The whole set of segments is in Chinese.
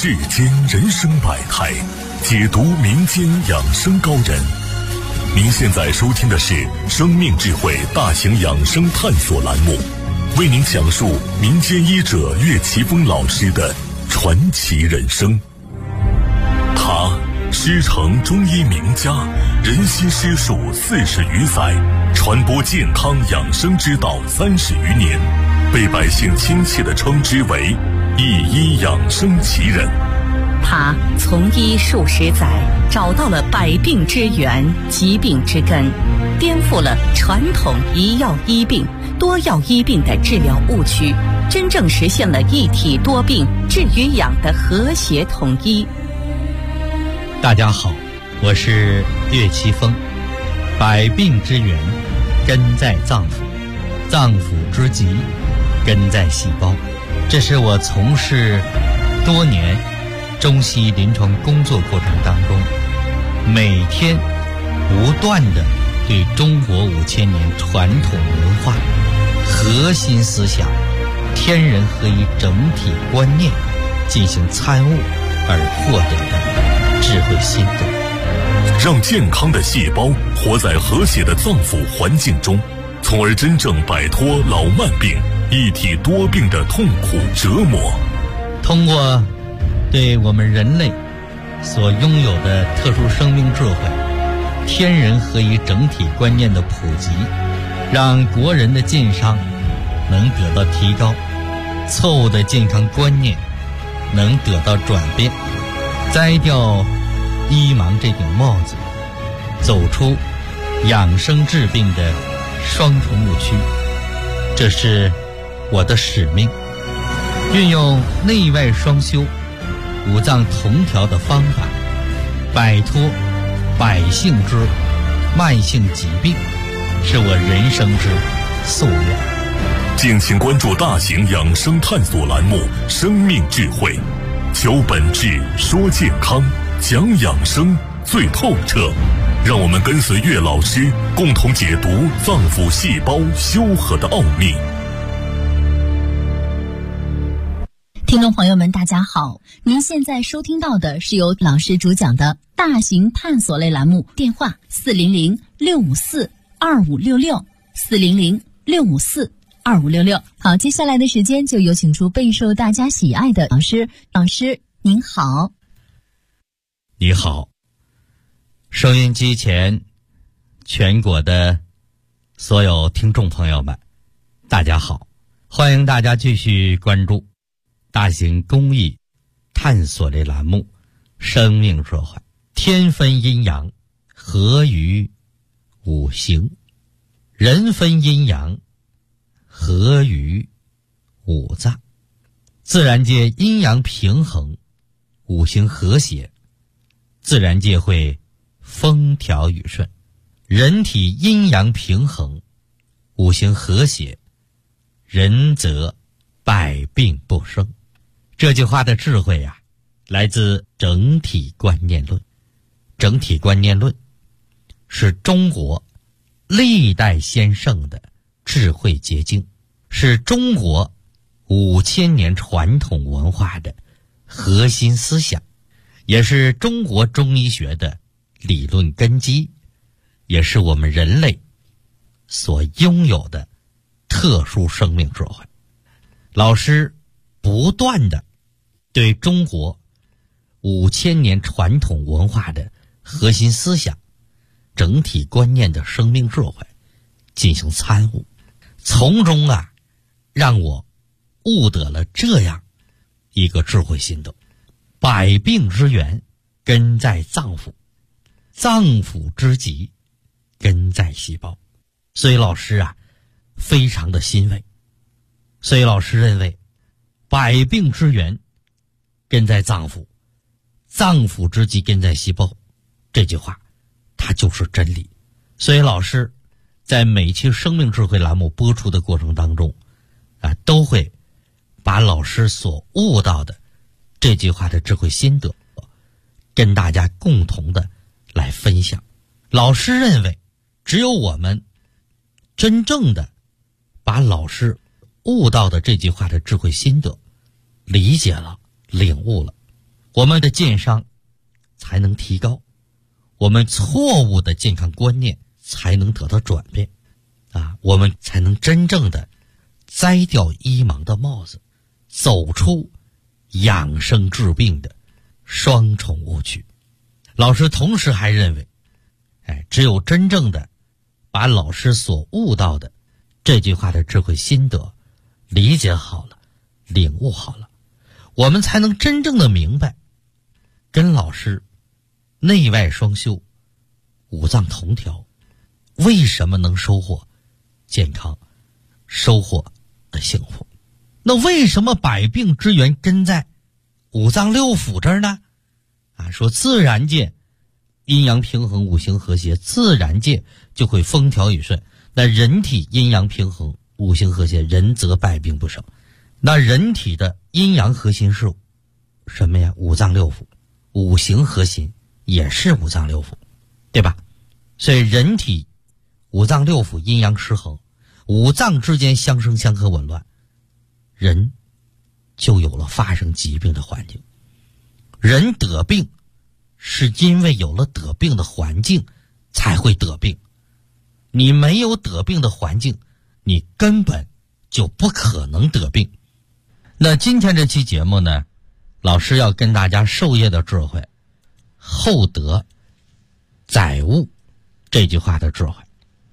世间人生百态，解读民间养生高人。您现在收听的是生命智慧大型养生探索栏目，为您讲述民间医者岳奇峰老师的传奇人生。他师承中医名家，人心师术40余载，传播健康养生之道30余年，被百姓亲切地称之为一医养生奇人。 他从医数十载，找到了百病之源、疾病之根，颠覆了传统一药医病、多药医病的治疗误区，真正实现了一体多病、治与养的和谐统一。 大家好，我是岳奇峰。百病之源根在脏腑，脏腑之疾根在细胞。这是我从事多年中西医临床工作过程当中，每天不断的对中国5000年传统文化核心思想天人合一整体观念进行参悟而获得的智慧心得， 让健康的细胞活在和谐的脏腑环境中，从而真正摆脱老慢病、一体多病的痛苦折磨。 通过对我们人类所拥有的特殊生命智慧、天人合一整体观念的普及，让国人的健康能得到提高，错误的健康观念能得到转变，摘掉医盲这顶帽子，走出养生治病的双重误区。这是我的使命，运用内外双修、五脏同调的方法，摆脱百姓之慢性疾病，是我人生之夙愿。 敬请关注大型养生探索栏目《生命智慧》，求本质，说健康，讲养生最透彻。让我们跟随岳老师共同解读脏腑细胞修和的奥秘。 听众朋友们大家好，您现在收听到的是由老师主讲的大型探索类栏目，电话400-654-2566 400-654-2566。好，接下来的时间就有请出备受大家喜爱的老师。老师您好。 你好，收音机前全国的所有听众朋友们大家好，欢迎大家继续关注大型公益探索类栏目《生命智慧》，天分阴阳，合于五行；人分阴阳，合于五脏。自然界阴阳平衡，五行和谐，自然界会风调雨顺；人体阴阳平衡，五行和谐，人则百病不生。这句话的智慧啊，来自整体观念论。整体观念论是中国历代先圣的智慧结晶，是中国5000年传统文化的核心思想，也是中国中医学的理论根基，也是我们人类所拥有的特殊生命智慧。老师不断的对中国5000年传统文化的核心思想、整体观念的生命智慧进行参悟，从中让我悟得了这样一个智慧心得：百病之源根在脏腑，脏腑之疾根在细胞。所以老师非常的欣慰。所以老师认为，百病之源根在脏腑，脏腑之疾根在细胞，这句话它就是真理。所以老师在每期生命智慧栏目播出的过程当中都会把老师所悟到的这句话的智慧心得跟大家共同的来分享。老师认为，只有我们真正的把老师悟到的这句话的智慧心得理解了、领悟了， 我们的健商才能提高，我们错误的健康观念才能得到转变我们才能真正的摘掉医盲的帽子，走出养生治病的双重误区。老师同时还认为，只有真正的把老师所悟到的这句话的智慧心得理解好了，领悟好了，我们才能真正的明白，跟老师内外双修，五脏同调，为什么能收获健康，收获幸福？那为什么百病之源根在五脏六腑这儿呢？说自然界阴阳平衡，五行和谐，自然界就会风调雨顺。那人体阴阳平衡，五行和谐，人则百病不生。那人体的阴阳核心是什么呀？五脏六腑，五行核心也是五脏六腑，对吧？所以人体五脏六腑阴阳失衡，五脏之间相生相克紊乱，人就有了发生疾病的环境。人得病是因为有了得病的环境才会得病，你没有得病的环境，你根本就不可能得病。那今天这期节目呢，老师要跟大家授业的智慧，厚德载物这句话的智慧。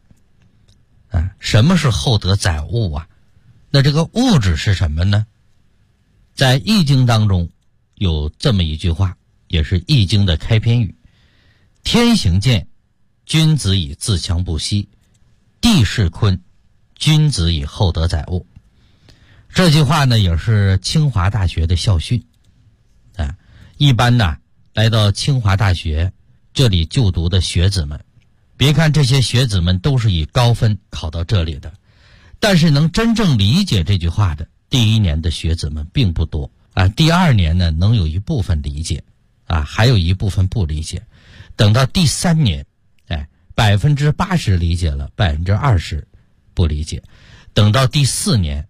什么是厚德载物啊？那这个物质是什么呢？在易经当中有这么一句话，也是易经的开篇语：天行健，君子以自强不息；地势坤，君子以厚德载物。这句话呢，也是清华大学的校训。一般呢，来到清华大学这里就读的学子们，别看这些学子们都是以高分考到这里的，但是能真正理解这句话的第一年的学子们并不多第二年呢，能有一部分理解还有一部分不理解。等到第三年，80%理解了，20%不理解。等到第四年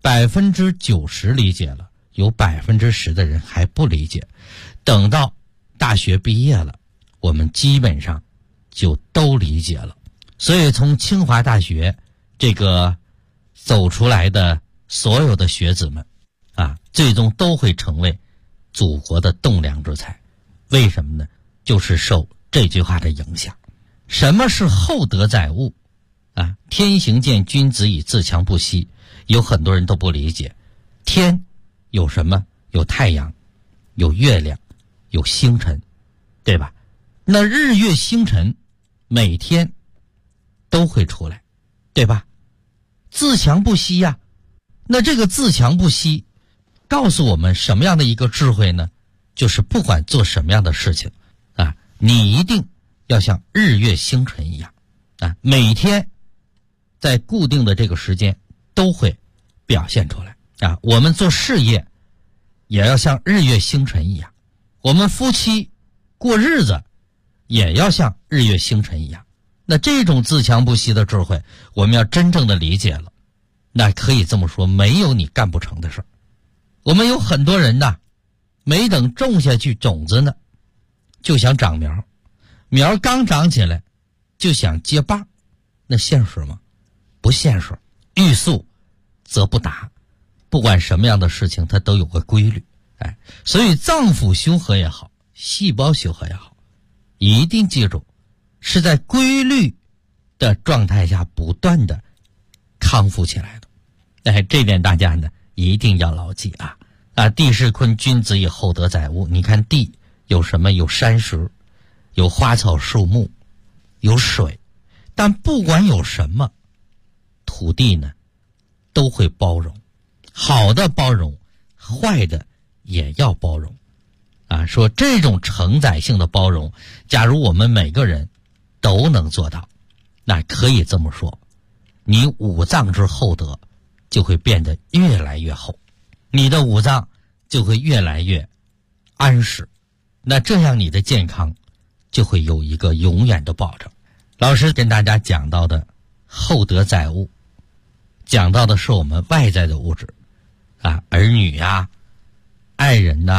，90%理解了，有10%的人还不理解。等到大学毕业了，我们基本上就都理解了。所以从清华大学这个走出来的所有的学子们最终都会成为祖国的栋梁之才。为什么呢？就是受这句话的影响。什么是厚德载物天行健，君子以自强不息。有很多人都不理解，天有什么？有太阳，有月亮，有星辰，对吧？那日月星辰每天都会出来，对吧？自强不息呀。那这个自强不息告诉我们什么样的一个智慧呢？就是不管做什么样的事情你一定要像日月星辰一样每天在固定的这个时间都会表现出来我们做事业也要像日月星辰一样，我们夫妻过日子也要像日月星辰一样。那这种自强不息的智慧，我们要真正的理解了，那可以这么说，没有你干不成的事。我们有很多人没等种下去种子呢，就想长苗，苗刚长起来就想结棒，那现实吗？不现实。欲速则不达，不管什么样的事情它都有个规律所以脏腑修和也好，细胞修和也好，一定记住是在规律的状态下不断的康复起来的这点大家呢一定要牢记地势坤，君子以厚德载物。你看地有什么？有山石，有花草树木，有水。但不管有什么，土地呢都会包容，好的包容，坏的也要包容说这种承载性的包容，假如我们每个人都能做到，那可以这么说，你五脏之厚德就会变得越来越厚，你的五脏就会越来越安实，那这样你的健康就会有一个永远的保证。老师跟大家讲到的厚德载物，讲到的是我们外在的物质儿女爱人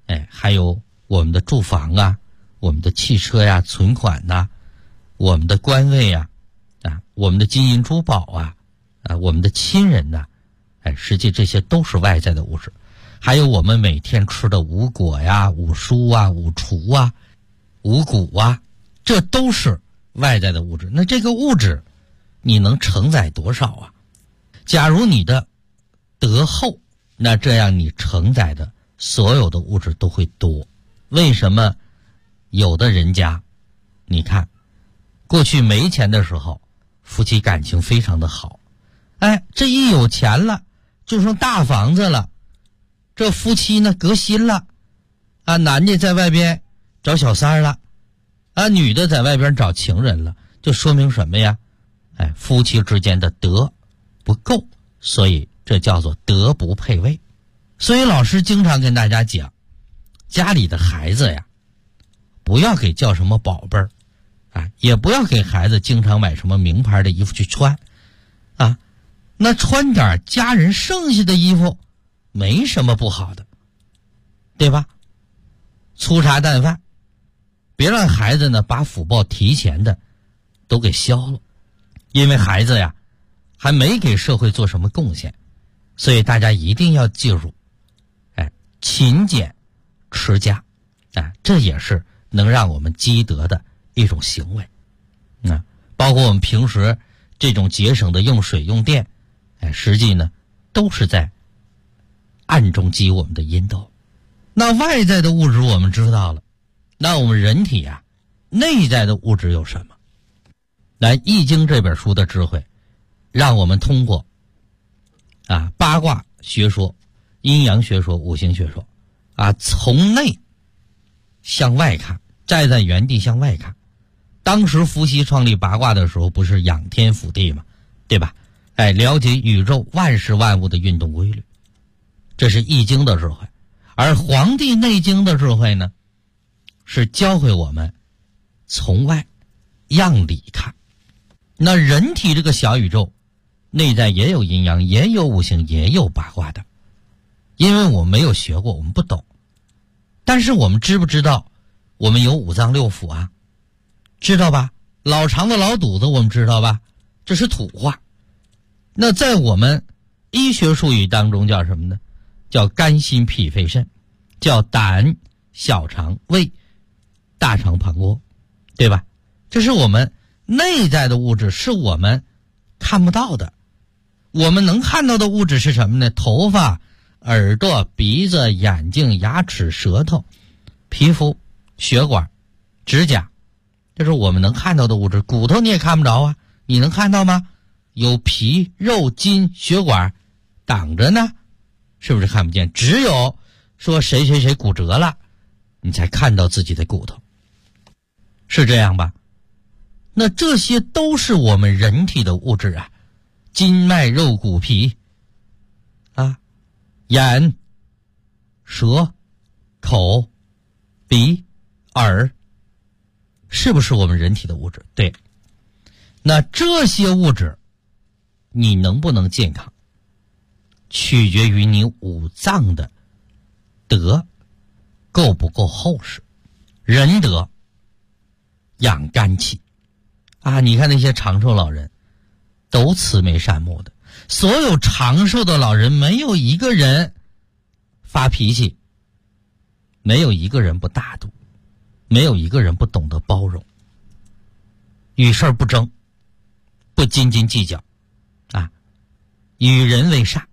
还有我们的住房啊，我们的汽车呀、存款呐、我们的官位呀、我们的金银珠宝啊，我们的亲人呐、实际这些都是外在的物质。还有我们每天吃的五果呀、五蔬啊、五畜啊、五谷啊，这都是外在的物质。那这个物质你能承载多少啊？假如你的德厚，那这样你承载的所有的物质都会多。为什么有的人家，你看过去没钱的时候夫妻感情非常的好，这一有钱了就剩大房子了，这夫妻呢革新了男的在外边找小三了女的在外边找情人了，就说明什么呀？夫妻之间的德不够，所以这叫做德不配位。所以老师经常跟大家讲，家里的孩子呀，不要给叫什么宝贝儿也不要给孩子经常买什么名牌的衣服去穿那穿点家人剩下的衣服没什么不好的，对吧？粗茶淡饭，别让孩子呢把福报提前的都给消了，因为孩子呀还没给社会做什么贡献。所以大家一定要记住勤俭持家这也是能让我们积德的一种行为包括我们平时这种节省的用水用电实际呢都是在暗中积我们的阴德。那外在的物质我们知道了，那我们人体内在的物质有什么？来，《易经》这本书的智慧让我们通过八卦学说、阴阳学说、五行学说从内向外看，站在原地向外看。当时伏羲创立八卦的时候不是仰天俯地吗？对吧？了解宇宙万事万物的运动规律，这是易经的智慧。而黄帝内经的智慧呢，是教会我们从外样里看。那人体这个小宇宙内在也有阴阳，也有五行，也有八卦的。因为我们没有学过，我们不懂。但是我们知不知道我们有五脏六腑啊？知道吧？老肠子老肚子我们知道吧？这是土话。那在我们医学术语当中叫什么呢？叫肝心脾肺肾，叫胆小肠胃大肠膀胱，对吧？这是我们内在的物质，是我们看不到的。我们能看到的物质是什么呢？头发、耳朵、鼻子、眼睛、牙齿、舌头、皮肤、血管、指甲，这是我们能看到的物质。骨头你也看不着你能看到吗？有皮、肉、筋、血管挡着呢，是不是看不见？只有说谁谁谁骨折了，你才看到自己的骨头，是这样吧？那这些都是我们人体的物质筋脉肉骨皮眼、舌、口、鼻、耳，是不是我们人体的物质？对。那这些物质你能不能健康，取决于你五脏的德够不够厚实。仁德养肝气你看那些长寿老人都慈眉善目的，所有长寿的老人没有一个人发脾气，没有一个人不大度，没有一个人不懂得包容，与事不争，不斤斤计较与人为善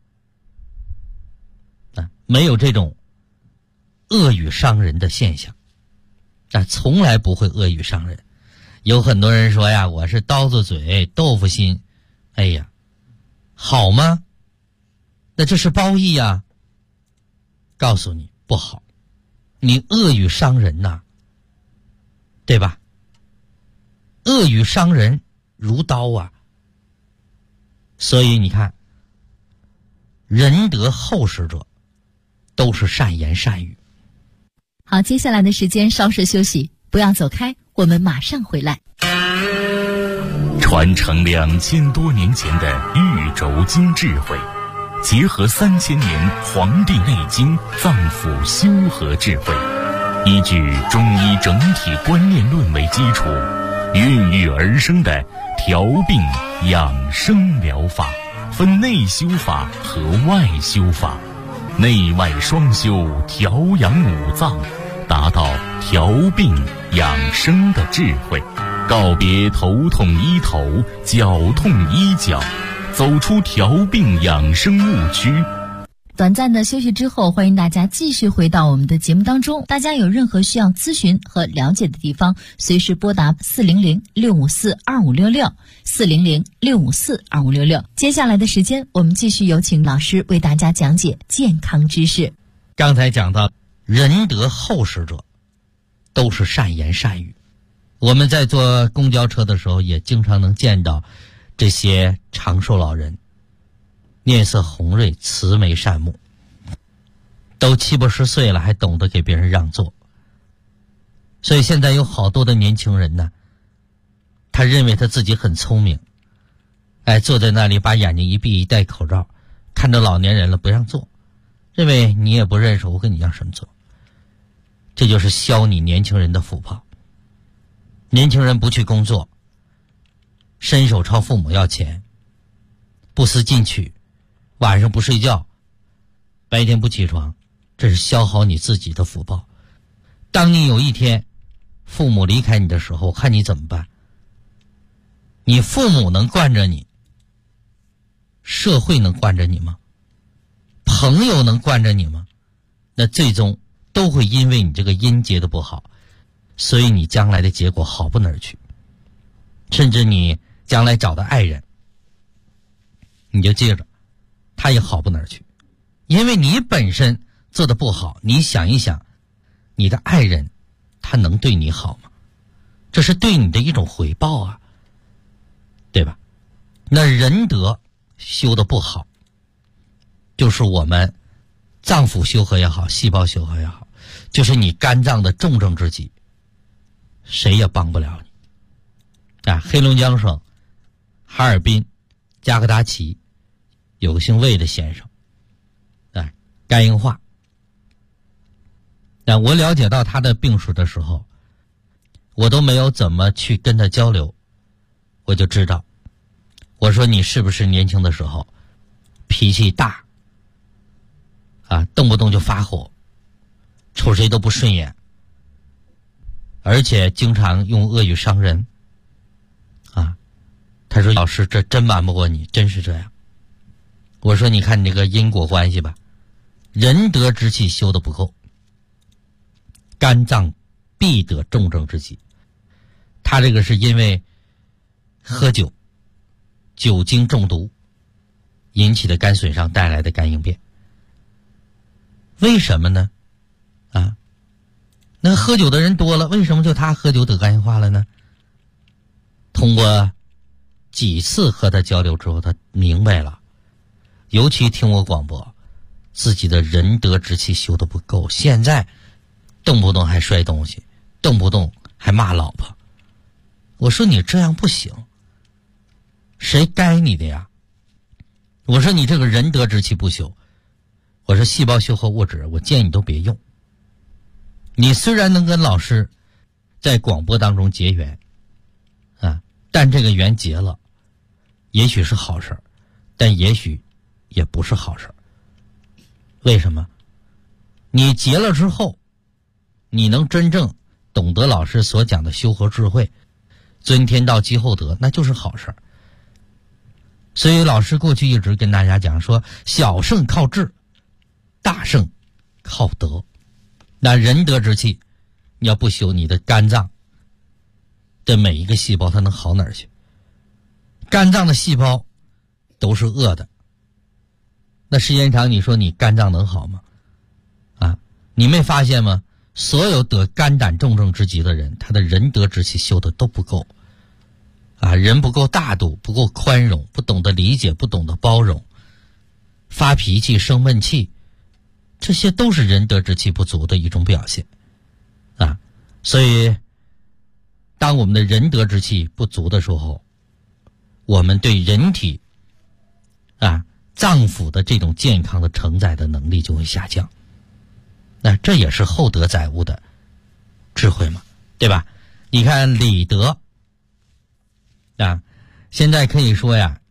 没有这种恶语伤人的现象从来不会恶语伤人。有很多人说我是刀子嘴豆腐心，好吗？那这是褒义告诉你不好，你恶语伤人对吧？恶语伤人如刀所以你看，仁德厚实者都是善言善语。 好，接下来的时间稍事休息，不要走开，我们马上回来。 传承2000多年前的玉轴经智慧， 结合3000年《黄帝内经》脏腑修和智慧，依据中医整体观念论为基础，孕育而生的调病养生疗法，分内修法和外修法，内外双修，调养五脏，达到调病养生的智慧，告别头痛医头，脚痛医脚，走出调病养生误区。 短暂的休息之后，欢迎大家继续回到我们的节目当中。大家有任何需要咨询和了解的地方，随时拨打400-654-2566，400-654-2566。接下来的时间，我们继续有请老师为大家讲解健康知识。 刚才讲到，仁德厚实者都是善言善语。我们在坐公交车的时候，也经常能见到这些长寿老人，面色红润，慈眉善目，都70、80岁了，还懂得给别人让座。所以现在有好多的年轻人呢，他认为他自己很聪明，坐在那里把眼睛一闭，一戴口罩，看着老年人了不让座，认为你也不认识我，跟你让什么座？这就是消你年轻人的福报。年轻人不去工作，伸手朝父母要钱，不思进取，晚上不睡觉，白天不起床，这是消耗你自己的福报。当你有一天父母离开你的时候，看你怎么办？你父母能惯着你，社会能惯着你吗？朋友能惯着你吗？那最终都会因为你这个音结的不好，所以你将来的结果好不哪儿去。甚至你将来找的爱人，你就记着，他也好不哪儿去。因为你本身做的不好，你想一想，你的爱人他能对你好吗？这是对你的一种回报啊，对吧？那仁德修的不好，就是我们脏腑修和也好，细胞修和也好，就是你肝脏的重症之疾，谁也帮不了你。黑龙江省哈尔滨加格达奇有个姓魏的先生，肝硬化。我了解到他的病史的时候，我都没有怎么去跟他交流，我就知道，我说你是不是年轻的时候脾气大动不动就发火，瞅谁都不顺眼，而且经常用恶语伤人他说老师，这真瞒不过你，真是这样。我说你看你这个因果关系吧，仁德之气修得不够，肝脏必得重症之疾。他这个是因为喝酒，酒精中毒引起的肝损伤带来的肝硬变。为什么呢？那喝酒的人多了，为什么就他喝酒得肝硬化了呢？通过几次和他交流之后，他明白了，尤其听我广播，自己的仁德之气修得不够，现在动不动还摔东西，动不动还骂老婆。我说你这样不行，谁该你的呀？我说你这个仁德之气不修，我说细胞修和物质，我建议你都别用。你虽然能跟老师在广播当中结缘但这个缘结了，也许是好事，但也许也不是好事。为什么？你结了之后，你能真正懂得老师所讲的修和智慧，尊天道积厚德，那就是好事。所以老师过去一直跟大家讲说，小胜靠智，大胜靠德。那仁德之气你要不修，你的肝脏的每一个细胞它能好哪儿去？肝脏的细胞都是恶的，那时间长你说你肝脏能好吗？你没发现吗？所有得肝胆重症之疾的人，他的仁德之气修的都不够人不够大度，不够宽容，不懂得理解，不懂得包容，发脾气生闷气，这些都是仁德之气不足的一种表现所以当我们的仁德之气不足的时候，我们对人体脏腑的这种健康的承载的能力就会下降。那这也是厚德载物的智慧嘛，对吧？你看礼德啊，现在可以说呀，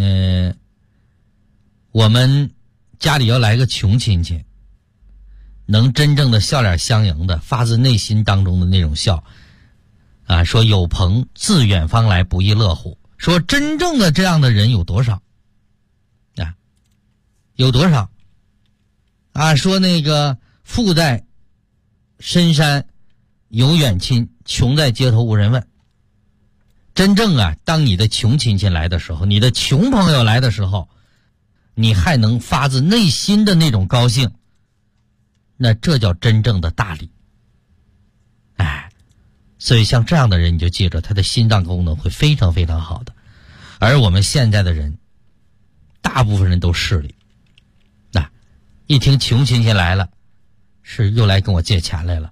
我们家里要来个穷亲戚，能真正的笑脸相迎的，发自内心当中的那种笑啊，说有朋自远方来，不亦乐乎。说真正的这样的人有多少啊？有多少啊？说那个富在深山有远亲，穷在街头无人问。真正啊，当你的穷亲戚来的时候，你的穷朋友来的时候，你还能发自内心的那种高兴，那这叫真正的大礼。哎，所以像这样的人，你就记着，他的心脏功能会非常非常好的。而我们现在的人，大部分人都势利，一听穷亲戚来了，是又来跟我借钱来了，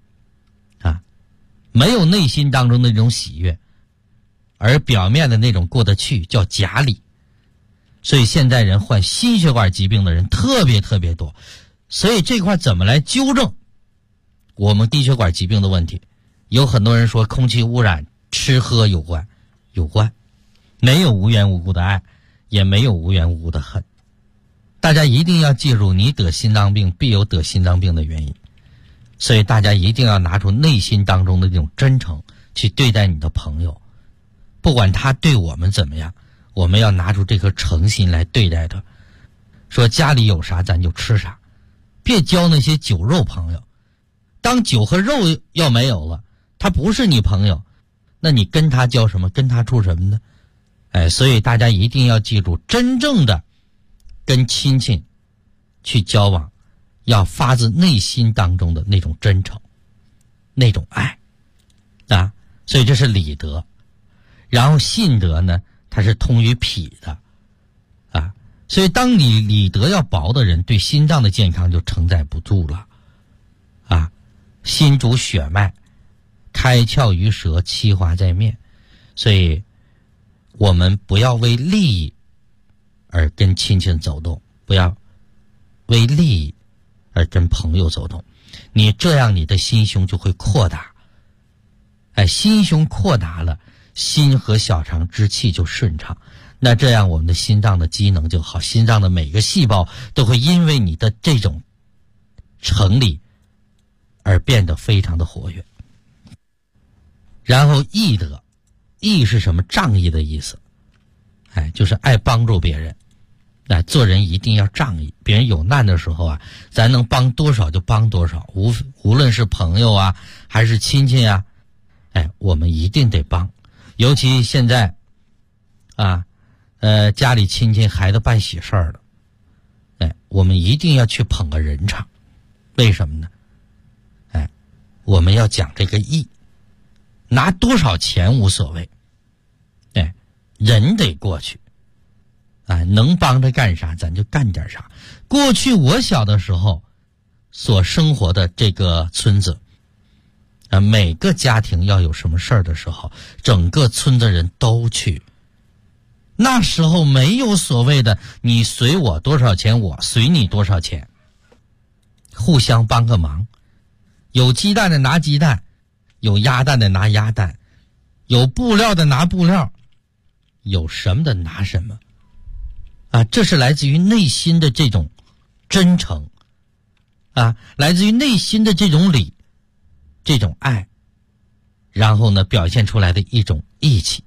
没有内心当中的那种喜悦，而表面的那种过得去，叫假礼。所以现在人患心血管疾病的人特别特别多，所以这块怎么来纠正我们心血管疾病的问题？有很多人说空气污染、吃喝有关，没有无缘无故的爱，也没有无缘无故的恨。大家一定要记住，你得心脏病必有得心脏病的原因，所以大家一定要拿出内心当中的这种真诚去对待你的朋友，不管他对我们怎么样，我们要拿出这颗诚心来对待他。说家里有啥咱就吃啥，别交那些酒肉朋友。当酒和肉要没有了，他不是你朋友，那你跟他交什么，跟他处什么呢？所以大家一定要记住，真正的跟亲戚去交往，要发自内心当中的那种真诚，那种爱啊。所以这是礼德。然后信德呢，它是通于脾的啊。所以当你礼德要薄的人，对心脏的健康就承载不住了啊。心主血脉，开窍于舌，气化在面。所以我们不要为利益而跟亲戚走动，不要为利益而跟朋友走动，你这样你的心胸就会扩大。心胸扩大了，心和小肠之气就顺畅，那这样我们的心脏的机能就好，心脏的每个细胞都会因为你的这种成理而变得非常的活跃。然后义德，义是什么？仗义的意思，就是爱帮助别人。做人一定要仗义，别人有难的时候啊，咱能帮多少就帮多少，无论是朋友啊还是亲戚啊，我们一定得帮。尤其现在啊，家里亲戚孩子办喜事儿了，我们一定要去捧个人场。为什么呢？我们要讲这个义，拿多少钱无所谓，人得过去，能帮着干啥咱就干点啥。过去我小的时候所生活的这个村子，每个家庭要有什么事儿的时候，整个村的人都去。那时候没有所谓的你随我多少钱，我随你多少钱，互相帮个忙。有鸡蛋的拿鸡蛋，有鸭蛋的拿鸭蛋，有布料的拿布料，有什么的拿什么这是来自于内心的这种真诚来自于内心的这种礼，这种爱，然后呢表现出来的一种义气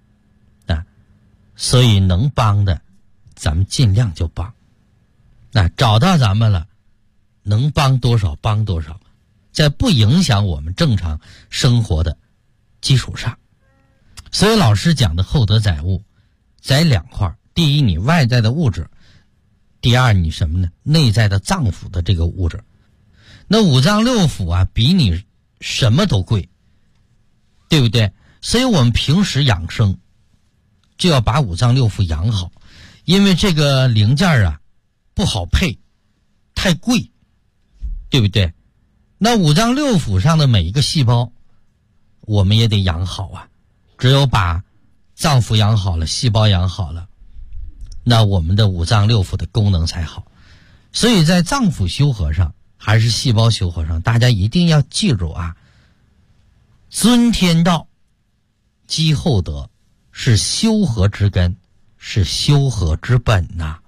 所以能帮的咱们尽量就帮，找到咱们了，能帮多少帮多少，在不影响我们正常生活的基础上。所以老师讲的厚德载物在两块，第一你外在的物质，第二你什么呢？内在的脏腑的这个物质。那五脏六腑比你什么都贵，对不对？所以我们平时养生就要把五脏六腑养好，因为这个零件不好配，太贵，对不对？那五脏六腑上的每一个细胞我们也得养好只有把脏腑养好了，细胞养好了， 那我们的五脏六腑的功能才好。所以在脏腑修和上还是细胞修和上，大家一定要记住啊，尊天道积厚德是修和之根，是修和之本呐。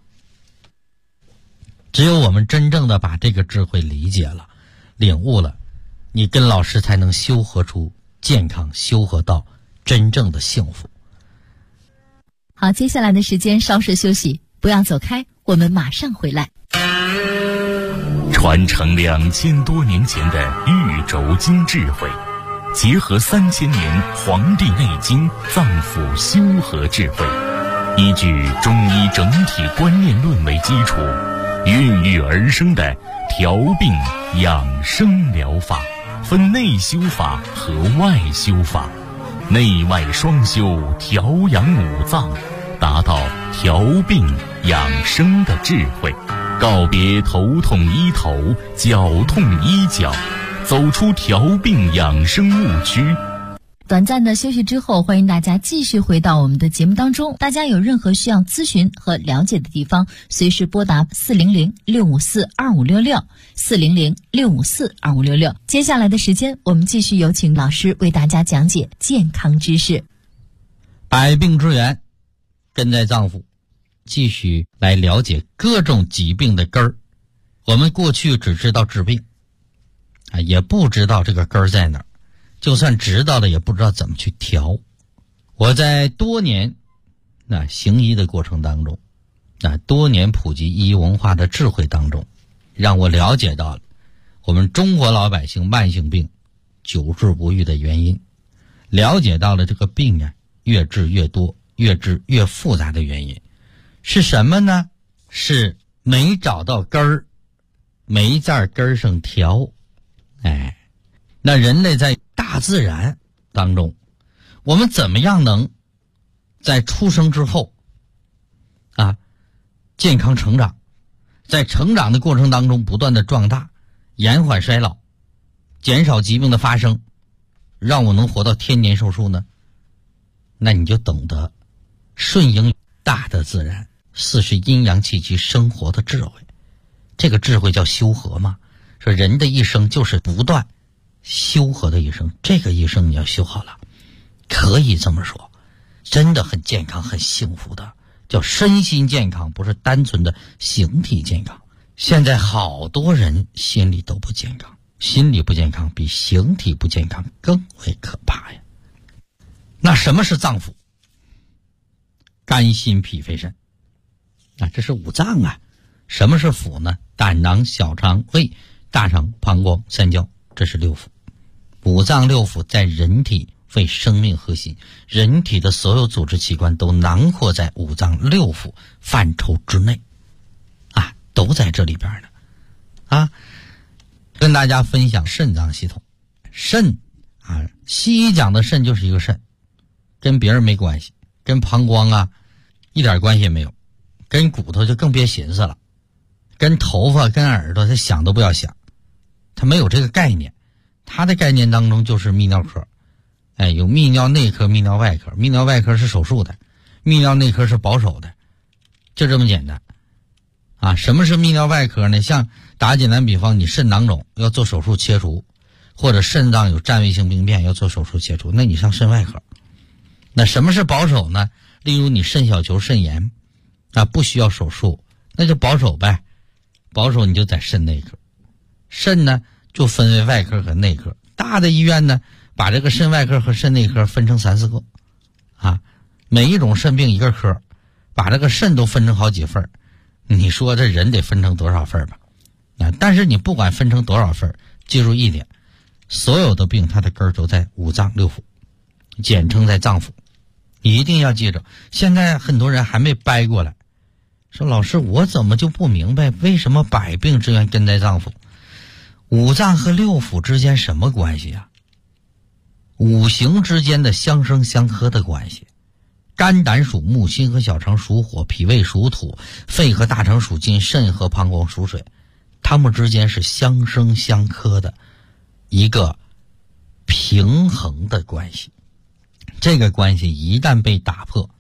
只有我们真正的把这个智慧理解了，领悟了，你跟老师才能修和出健康，修和到真正的幸福。 好，接下来的时间稍事休息，不要走开，我们马上回来。 传承2000多年前的玉轴经智慧，结合3000年《黄帝内经》脏腑修和智慧，依据中医整体观念论为基础，孕育而生的调病养生疗法，分内修法和外修法，内外双修，调养五脏，达到调病养生的智慧，告别头痛医头，脚痛医脚，走出调病养生误区。 短暂的休息之后，欢迎大家继续回到我们的节目当中。大家有任何需要咨询和了解的地方，随时拨打400-654-2566 400-654-2566。接下来的时间，我们继续有请老师为大家讲解健康知识。 百病之源根在脏腑，继续来了解各种疾病的根儿。我们过去只知道治病也不知道这个根儿在哪儿，就算知道了也不知道怎么去调。我在多年行医的过程当中，多年普及医文化的智慧当中，让我了解到了我们中国老百姓慢性病久治不愈的原因，了解到了这个病越治越多，越治越复杂的原因是什么呢？是没找到根儿，没在根儿上调。那人类在大自然当中，我们怎么样能在出生之后健康成长，在成长的过程当中不断的壮大，延缓衰老，减少疾病的发生，让我能活到天年寿数呢？那你就懂得顺应大的自然，40阴阳气机生活的智慧。这个智慧叫修和嘛，说人的一生就是不断修和的一生，这个一生你要修好了，可以这么说，真的很健康很幸福的，叫身心健康，不是单纯的形体健康。现在好多人心理都不健康，心理不健康比形体不健康更为可怕呀。那什么是脏腑？肝心脾肺肾这是五脏啊。什么是腑呢？胆囊、小肠、胃、大肠、膀胱、三焦，这是六腑。五脏六腑在人体为生命核心，人体的所有组织器官都囊括在五脏六腑范畴之内都在这里边呢跟大家分享肾脏系统。肾西医讲的肾就是一个肾，跟别人没关系，跟膀胱一点关系也没有，跟骨头就更别寻思了，跟头发跟耳朵他想都不要想，他没有这个概念。他的概念当中就是泌尿科，有泌尿内科、泌尿外科。泌尿外科是手术的，泌尿内科是保守的，就这么简单什么是泌尿外科呢？像打简单比方，你肾囊肿要做手术切除，或者肾脏有占位性病变要做手术切除，那你上肾外科。那什么是保守呢？例如你肾小球肾炎不需要手术，那就保守呗，保守你就在肾内科。肾呢就分为外科和内科，大的医院呢把这个肾外科和肾内科分成3、4个每一种肾病一个科，把这个肾都分成好几份，你说这人得分成多少份吧但是你不管分成多少份，记住一点，所有的病它的根儿都在五脏六腑，简称在脏腑。你一定要记着，现在很多人还没掰过来，说老师我怎么就不明白为什么百病之源根在脏腑？五脏和六腑之间什么关系五行之间的相生相克的关系。肝胆属木，心和小肠属火，脾胃属土，肺和大肠属金，肾和膀胱属水，它们之间是相生相克的一个平衡的关系。这个关系一旦被打破，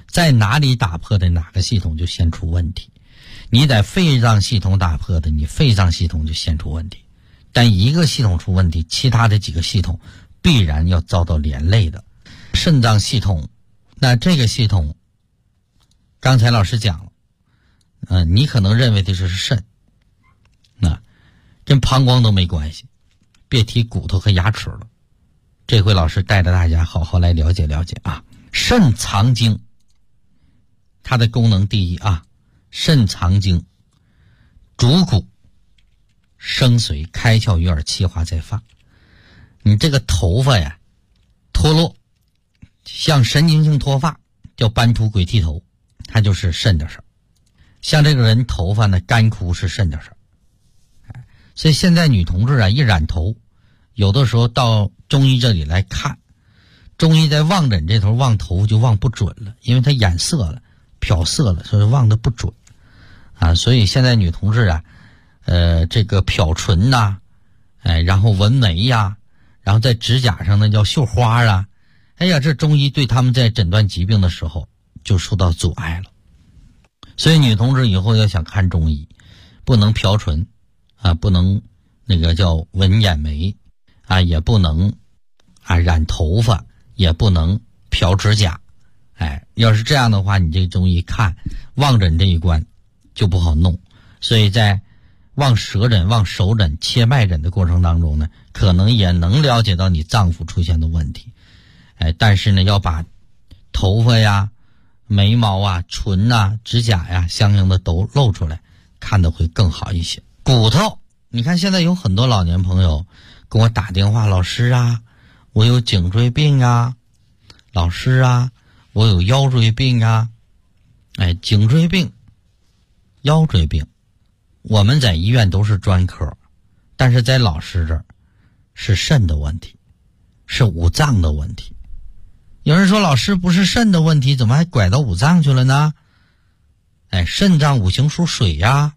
在哪里打破的哪个系统就先出问题。你在肺脏系统打破的，你肺脏系统就先出问题。但一个系统出问题，其他的几个系统必然要遭到连累的。肾脏系统，那这个系统刚才老师讲了，你可能认为的是肾，那跟膀胱都没关系，别提骨头和牙齿了。这回老师带着大家好好来了解了解啊。肾藏精，它的功能第一啊，肾藏精，主骨生髓，开窍于耳，气化在发。你这个头发呀脱落，像神经性脱发叫斑秃鬼剃头，它就是肾的事儿。像这个人头发呢干枯是肾的事儿。所以现在女同志啊一染头，有的时候到中医这里来看，中医在望诊这头望头就望不准了，因为它染色了漂色了，所以望得不准啊。所以现在女同志啊这个漂唇呐，然后纹眉呀，然后在指甲上呢叫绣花啊，哎呀，这中医对他们在诊断疾病的时候就受到阻碍了。所以女同志以后要想看中医，不能漂唇啊，不能那个叫纹眼眉啊，也不能啊染头发，也不能漂指甲。要是这样的话，你这中医看望诊这一关就不好弄。所以在望舌诊、望手诊、切脉诊的过程当中呢，可能也能了解到你脏腑出现的问题。但是呢，要把头发呀、眉毛啊、唇啊、指甲呀相应的都露出来，看得会更好一些。骨头，你看现在有很多老年朋友跟我打电话，老师啊，我有颈椎病啊，老师啊，我有腰椎病啊。颈椎病、腰椎病，我们在医院都是专科，但是在老师这儿是肾的问题，是五脏的问题。有人说老师不是肾的问题，怎么还拐到五脏去了呢？肾脏五行属水呀，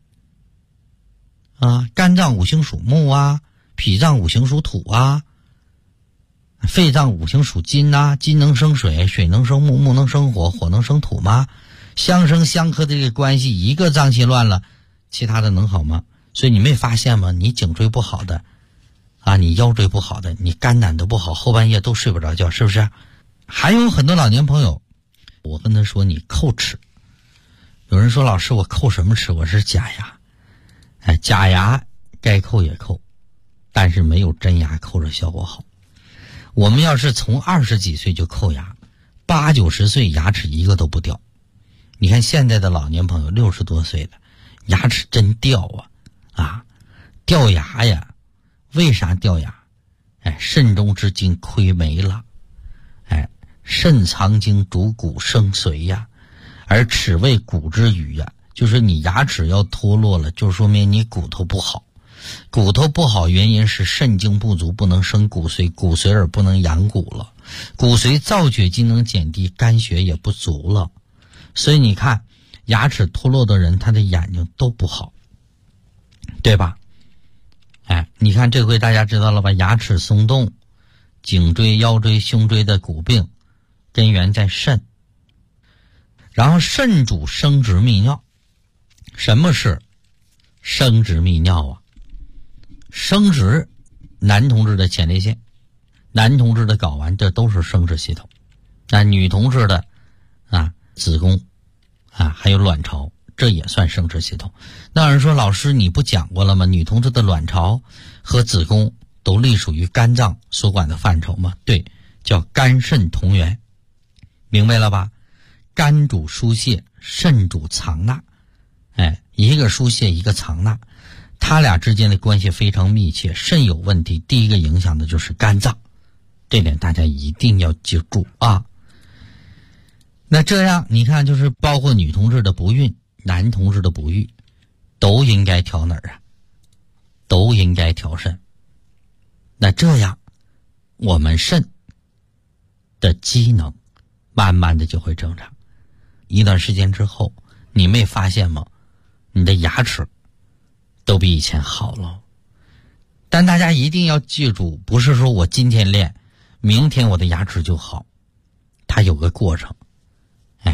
肝脏五行属木啊，脾脏五行属土啊，肺脏五行属金啊，金能生水，水能生木，木能生火，火能生土吗？相生相克的这个关系，一个脏器乱了，其他的能好吗？所以你没发现吗？你颈椎不好的啊，你腰椎不好的，你肝胆都不好，后半夜都睡不着觉，是不是？还有很多老年朋友，我跟他说你叩齿，有人说老师我叩什么齿？我是假牙。假牙该叩也叩，但是没有真牙叩着效果好。我们要是从20几岁就叩牙，80、90岁牙齿一个都不掉。你看现在的老年朋友60多岁的牙齿真掉啊，掉牙呀。为啥掉牙？肾中之精亏没了。肾藏精，主骨生髓呀，而齿为骨之余呀，就是你牙齿要脱落了，就说明你骨头不好。骨头不好原因是肾精不足，不能生骨髓，骨髓而不能养骨了，骨髓造血机能减低，肝血也不足了。所以你看牙齿脱落的人，他的眼睛都不好，对吧？你看这回大家知道了吧？牙齿松动、颈椎、腰椎、胸椎的骨病根源在肾。然后肾主生殖泌尿。什么是生殖泌尿啊？生殖，男同志的前列腺，男同志的睾丸，这都是生殖系统。那女同志的子宫还有卵巢，这也算生殖系统。那有人说老师你不讲过了吗？女同志的卵巢和子宫都隶属于肝脏所管的范畴吗？对，叫肝肾同源，明白了吧？肝主疏泄，肾主藏纳，一个疏泄一个藏纳，他俩之间的关系非常密切。肾有问题，第一个影响的就是肝脏，这点大家一定要记住啊。那这样你看，就是包括女同志的不孕、男同志的不育，都应该调哪儿啊？都应该调肾。那这样我们肾的机能慢慢的就会正常。一段时间之后，你没发现吗？你的牙齿都比以前好了。但大家一定要记住，不是说我今天练，明天我的牙齿就好，它有个过程。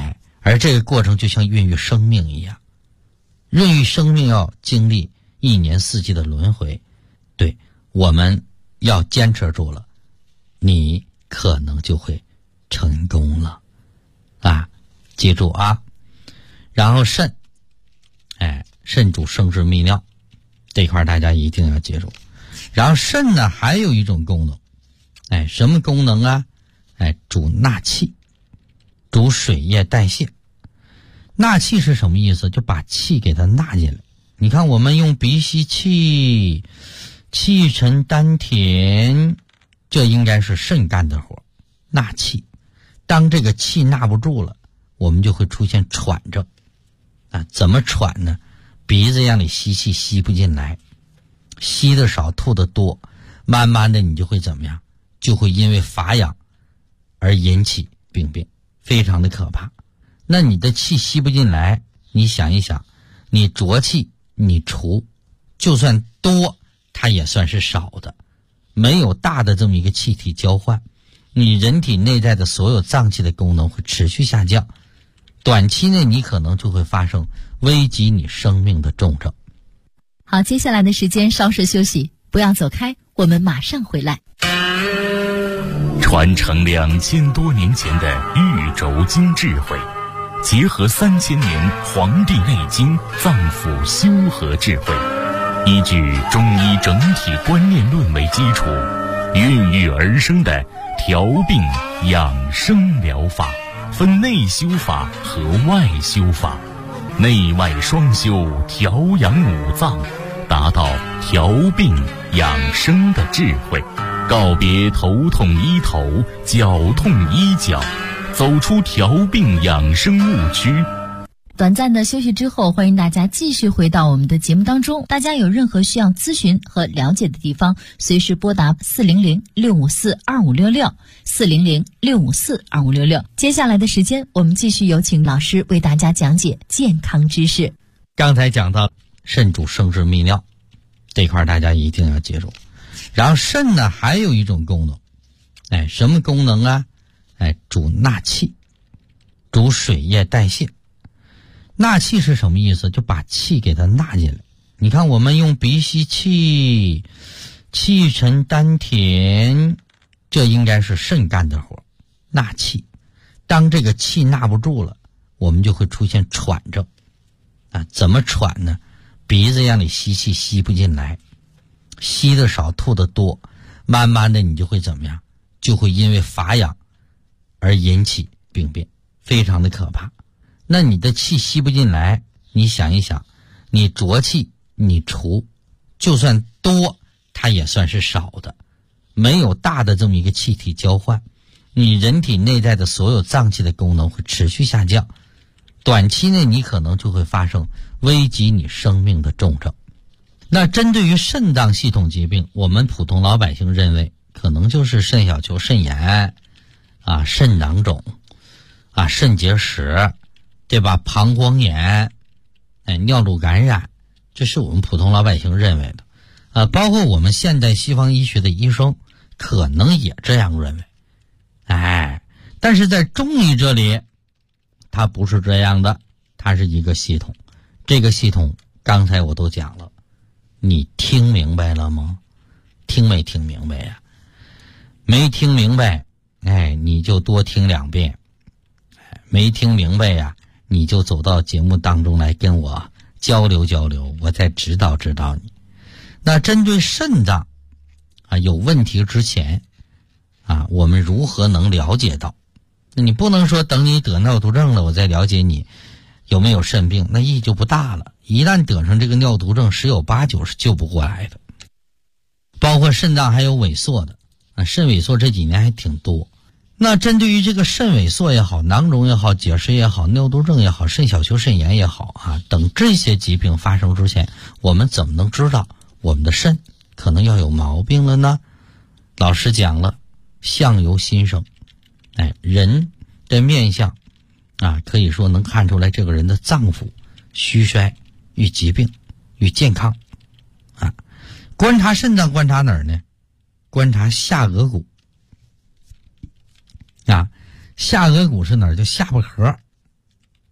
而这个过程就像孕育生命一样，孕育生命要经历1年4季的轮回。对，我们要坚持住了，你可能就会成功了啊！记住啊。然后肾，肾主生殖泌尿，这块大家一定要记住。然后肾呢还有一种功能，什么功能啊？主纳气，主水液代谢。纳气是什么意思？就把气给它纳进来。你看我们用鼻吸气，气沉丹田，这应该是肾干的活，纳气。当这个气纳不住了，我们就会出现喘着啊。怎么喘呢？鼻子让你吸气吸不进来，吸的少吐的多，慢慢的你就会怎么样？就会因为乏氧而引起病变，非常的可怕。那你的气吸不进来，你想一想，你浊气你除，就算多它也算是少的，没有大的这么一个气体交换，你人体内在的所有脏器的功能会持续下降，短期内你可能就会发生危及你生命的重症。 好，接下来的时间稍事休息，不要走开，我们马上回来。 传承2000多年前的玉轴经智慧，结合3000年《黄帝内经》脏腑修和智慧，依据中医整体观念论为基础，孕育而生的调病养生疗法，分内修法和外修法，内外双修，调养五脏，达到调病养生的智慧，告别头痛医头，脚痛医脚，走出调病养生误区。 短暂的休息之后，欢迎大家继续回到我们的节目当中。大家有任何需要咨询和了解的地方，随时拨打400-654-2566 400-654-2566。接下来的时间，我们继续有请老师为大家讲解健康知识。 刚才讲到肾主生殖泌尿，这块大家一定要记住。然后肾呢还有一种功能，什么功能啊？主纳气，主水液代谢。纳气是什么意思？就把气给它纳进来。你看我们用鼻吸气，气沉丹田，这应该是肾干的活，纳气。当这个气纳不住了，我们就会出现喘着啊。怎么喘呢？鼻子让你吸气吸不进来，吸的少吐的多，慢慢的你就会怎么样？就会因为乏氧而引起病变，非常的可怕。那你的气吸不进来，你想一想，你浊气你除，就算多它也算是少的，没有大的这么一个气体交换，你人体内在的所有脏器的功能会持续下降，短期内你可能就会发生危及你生命的重症。那针对于肾脏系统疾病，我们普通老百姓认为可能就是肾小球肾炎啊、肾囊肿啊、肾结石，对吧？膀胱炎，尿路感染，这是我们普通老百姓认为的，包括我们现代西方医学的医生可能也这样认为，但是在中医这里，它不是这样的，它是一个系统，这个系统刚才我都讲了，你听明白了吗？听没听明白呀？没听明白，你就多听2遍，没听明白呀？你就走到节目当中来跟我交流交流，我再指导指导你。那针对肾脏有问题之前我们如何能了解到？那你不能说等你得尿毒症了我再了解你有没有肾病，那意义就不大了。一旦得上这个尿毒症，10有8九是救不过来的。包括肾脏还有萎缩的肾萎缩这几年还挺多。那针对于这个肾萎缩也好，囊肿也好，结石也好，尿毒症也好，肾小球肾炎也好等这些疾病发生之前，我们怎么能知道我们的肾可能要有毛病了呢？老师讲了，相由心生，人的面相可以说能看出来这个人的脏腑虚衰与疾病与健康观察肾脏观察哪儿呢？观察下颌骨下颌骨是哪儿？就下巴颏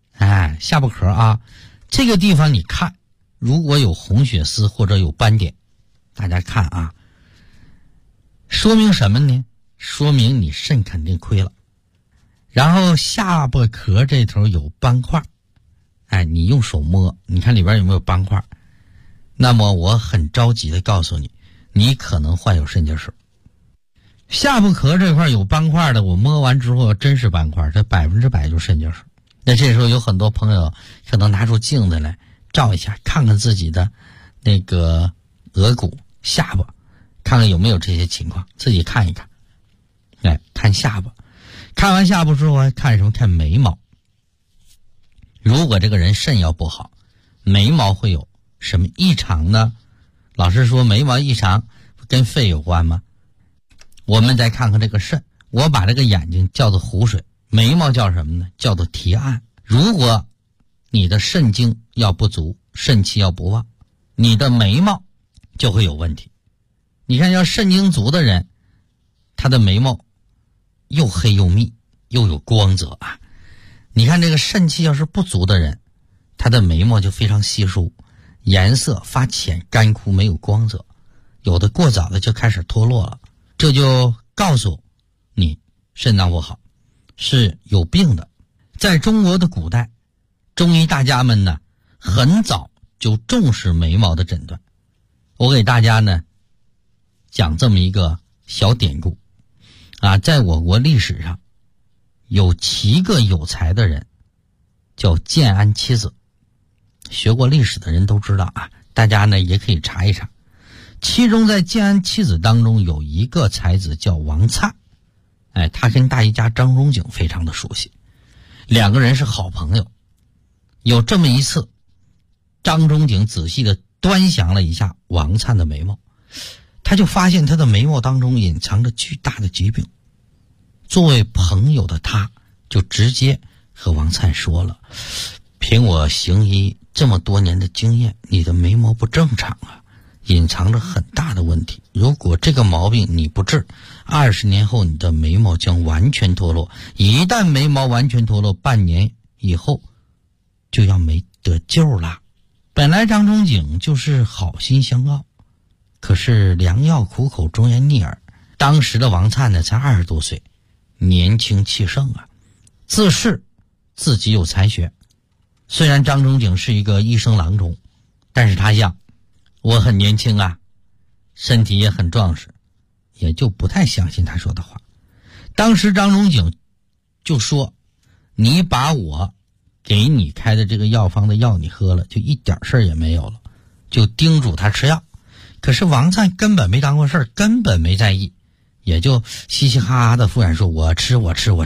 下巴壳啊，这个地方你看，如果有红血丝或者有斑点，大家看啊，说明什么呢？说明你肾肯定亏了。然后下巴壳这头有斑块，你用手摸，你看里边有没有斑块？那么我很着急的告诉你，你可能患有肾结石。下巴壳这块有斑块的，我摸完之后真是斑块，这100%就是肾结石。那这时候有很多朋友可能拿出镜子来照一下，看看自己的那个额骨、下巴，看看有没有这些情况，自己看一看。看下巴，看完下巴之后还看什么？看眉毛。如果这个人肾要不好，眉毛会有什么异常呢？老师说眉毛异常跟肺有关吗？我们再看看这个肾，我把这个眼睛叫做湖水，眉毛叫什么呢？叫做提暗。如果你的肾精要不足，肾气要不旺，你的眉毛就会有问题。你看要肾精足的人，他的眉毛又黑又密又有光泽啊。你看这个肾气要是不足的人，他的眉毛就非常稀疏，颜色发浅干枯，没有光泽，有的过早的就开始脱落了。这就告诉你肾脏不好是有病的。在中国的古代，中医大家们呢很早就重视眉毛的诊断。我给大家呢讲这么一个小典故啊，在我国历史上有7个有才的人叫建安七子，学过历史的人都知道啊，大家呢也可以查一查。其中在建安七子当中有一个才子叫王粲，他跟大医家张仲景非常的熟悉，2个人是好朋友。有这么一次，张仲景仔细的端详了一下王粲的眉毛，他就发现他的眉毛当中隐藏着巨大的疾病。作为朋友的他就直接和王粲说了，凭我行医这么多年的经验，你的眉毛不正常啊，隐藏着很大的问题。如果这个毛病你不治，20年后你的眉毛将完全脱落。一旦眉毛完全脱落，半年以后就要没得救了。本来张仲景就是好心相告，可是良药苦口，忠言逆耳。当时的王粲呢才20多岁，年轻气盛啊，自恃自己有才学。虽然张仲景是一个医生郎中，但是他想我很年轻啊，身体也很壮实，也就不太相信他说的话。当时张仲景就说，你把我给你开的这个药方的药你喝了，就一点事儿也没有了，就叮嘱他吃药。可是王粲根本没当过事儿，根本没在意，也就嘻嘻哈哈的敷衍说我吃，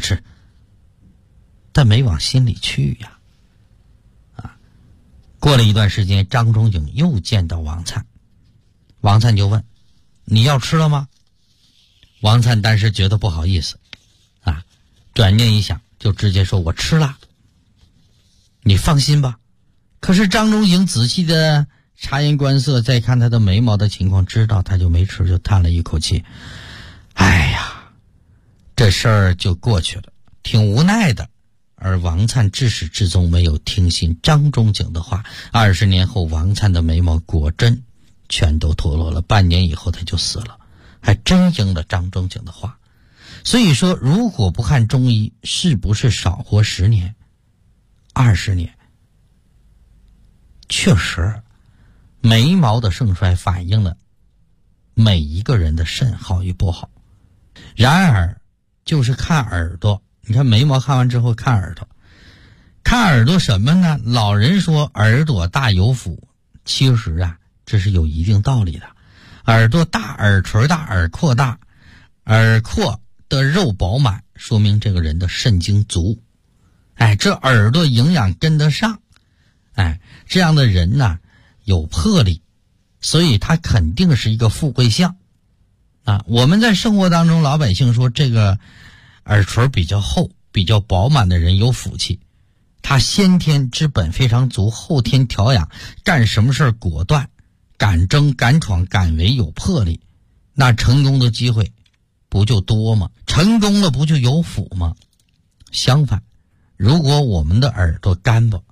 但没往心里去呀。过了一段时间，张仲景又见到王粲，王粲就问，你要吃了吗？王粲当时觉得不好意思啊，转念一想就直接说，我吃了，你放心吧。可是张仲景仔细的察言观色，再看他的眉毛的情况，知道他就没吃，就叹了一口气，哎呀，这事儿就过去了，挺无奈的。而王粲至始至终没有听信张仲景的话，20年后王粲的眉毛果真全都脱落了，半年以后他就死了，还真应了张仲景的话。所以说，如果不看中医，是不是少活10年、20年？确实，眉毛的盛衰反映了每一个人的肾好与不好。然而，就是看耳朵。你看眉毛看完之后看耳朵，看耳朵什么呢？老人说耳朵大有福，其实啊这是有一定道理的。耳朵大，耳垂大，耳廓大，耳廓的肉饱满，说明这个人的肾精足。这耳朵营养跟得上，这样的人呢有魄力，所以他肯定是一个富贵相啊。我们在生活当中，老百姓说这个耳垂比较厚、比较饱满的人有福气，他先天之本非常足，后天调养，干什么事果断，敢争敢闯敢为，有魄力，那成功的机会不就多吗？成功了不就有福吗？相反，如果我们的耳朵干巴，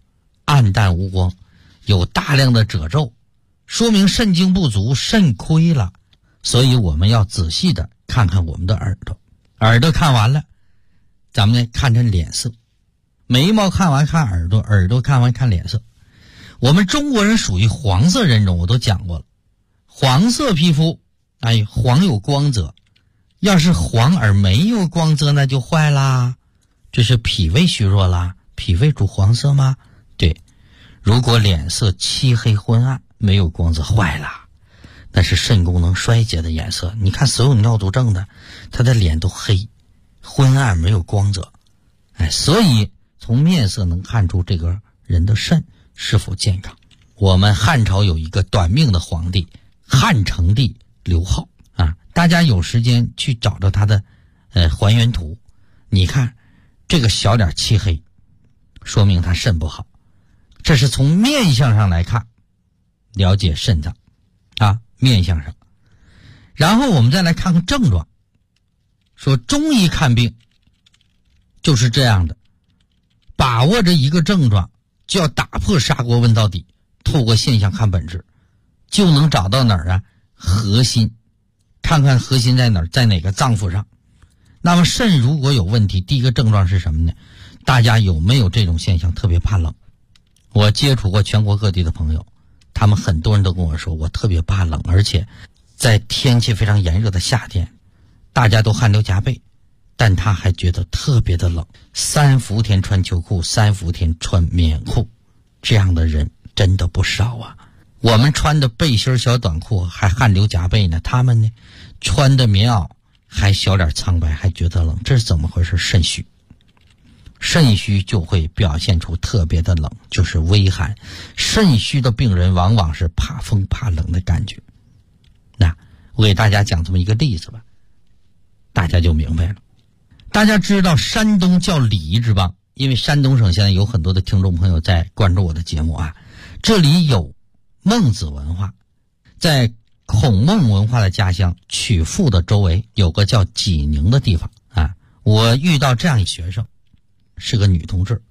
暗淡无光，有大量的褶皱，说明肾精不足，肾亏了。所以我们要仔细的看看我们的耳朵，耳朵看完了，咱们呢看看脸色，眉毛看完看耳朵，耳朵看完看脸色。我们中国人属于黄色人种，我都讲过了，黄色皮肤，黄有光泽，要是黄而没有光泽那就坏啦，这是脾胃虚弱啦。脾胃主黄色吗？对。如果脸色漆黑昏暗，没有光泽，坏啦，那是肾功能衰竭的颜色。你看所有尿毒症的，他的脸都黑昏暗，没有光泽。所以从面色能看出这个人的肾是否健康。我们汉朝有一个短命的皇帝汉成帝刘浩大家有时间去找找他的还原图，你看这个小脸漆黑，说明他肾不好。这是从面相上来看，了解肾脏面相上。然后我们再来看看症状，说中医看病就是这样的，把握着一个症状就要打破砂锅问到底，透过现象看本质，就能找到哪儿核心，看看核心在哪儿，在哪个脏腑上。那么肾如果有问题，第一个症状是什么呢？大家有没有这种现象，特别怕冷？我接触过全国各地的朋友，他们很多人都跟我说，我特别怕冷，而且在天气非常炎热的夏天，大家都汗流浃背，但他还觉得特别的冷。3伏天穿秋裤，3伏天穿棉裤，这样的人真的不少啊。我们穿的背心小短裤还汗流浃背呢，他们呢穿的棉袄还小脸苍白，还觉得冷，这是怎么回事？肾虚。肾虚就会表现出特别的冷，就是微寒。肾虚的病人往往是怕风怕冷的感觉。那我给大家讲这么一个例子吧，大家就明白了。大家知道山东叫礼仪之邦，因为山东省现在有很多的听众朋友在关注我的节目这里有孟子文化，在孔孟文化的家乡曲阜的周围有个叫济宁的地方我遇到这样一学生，是个女同志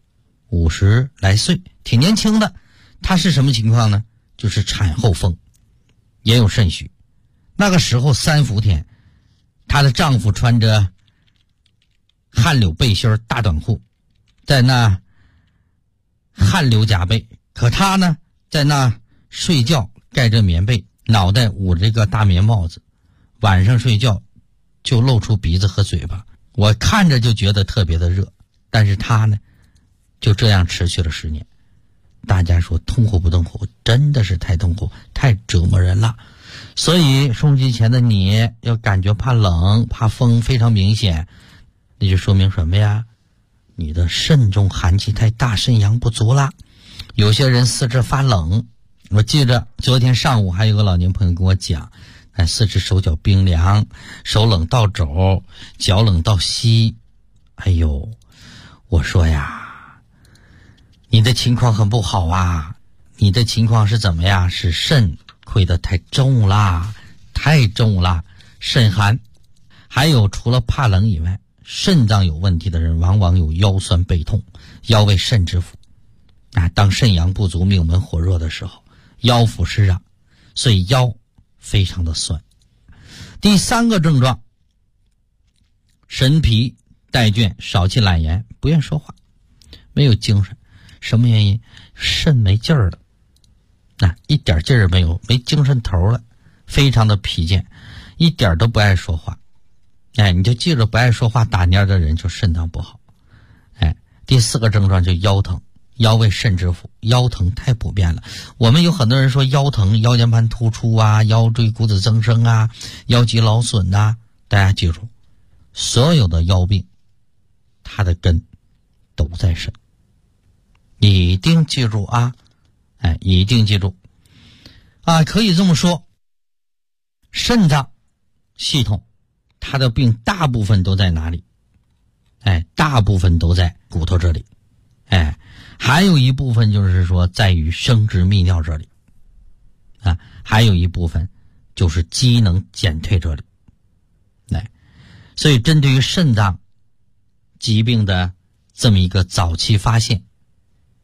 ，50来岁，挺年轻的。她是什么情况呢？就是产后风，也有肾虚。那个时候3伏天，她的丈夫穿着汗流背心大短裤，在那汗流浃背，可她呢在那睡觉，盖着棉被，脑袋捂着个大棉帽子，晚上睡觉就露出鼻子和嘴巴，我看着就觉得特别的热。但是他呢就这样持续了10年。大家说痛苦不痛苦？真的是太痛苦，太折磨人了。所以收音机前的你要感觉怕冷怕风非常明显，那就说明什么呀？你的肾中寒气太大，肾阳不足了。有些人四肢发冷，我记着昨天上午还有个老年朋友跟我讲，四肢手脚冰凉，手冷到肘，脚冷到膝。我说呀，你的情况很不好啊，你的情况是怎么呀？是肾亏得太重啦，太重啦，肾寒。还有除了怕冷以外，肾脏有问题的人往往有腰酸背痛，腰为肾之府当肾阳不足，命门火热的时候，腰腹湿热，所以腰非常的酸。第3个症状，神疲怠倦，少气懒言，不愿说话，没有精神。什么原因？肾没劲儿了一点劲儿没有，没精神头了，非常的疲倦，一点都不爱说话。你就记着，不爱说话打蔫的人就肾脏不好。第4个症状就腰疼，腰为肾之府，腰疼太普遍了。我们有很多人说腰疼，腰间盘突出腰椎骨质增生腰肌劳损大家记住，所有的腰病它的根都在肾，一定记住一定记住可以这么说，肾脏系统它的病大部分都在哪里？大部分都在骨头这里，还有一部分就是说在于生殖泌尿这里还有一部分就是机能减退这里。所以针对于肾脏疾病的这么一个早期发现，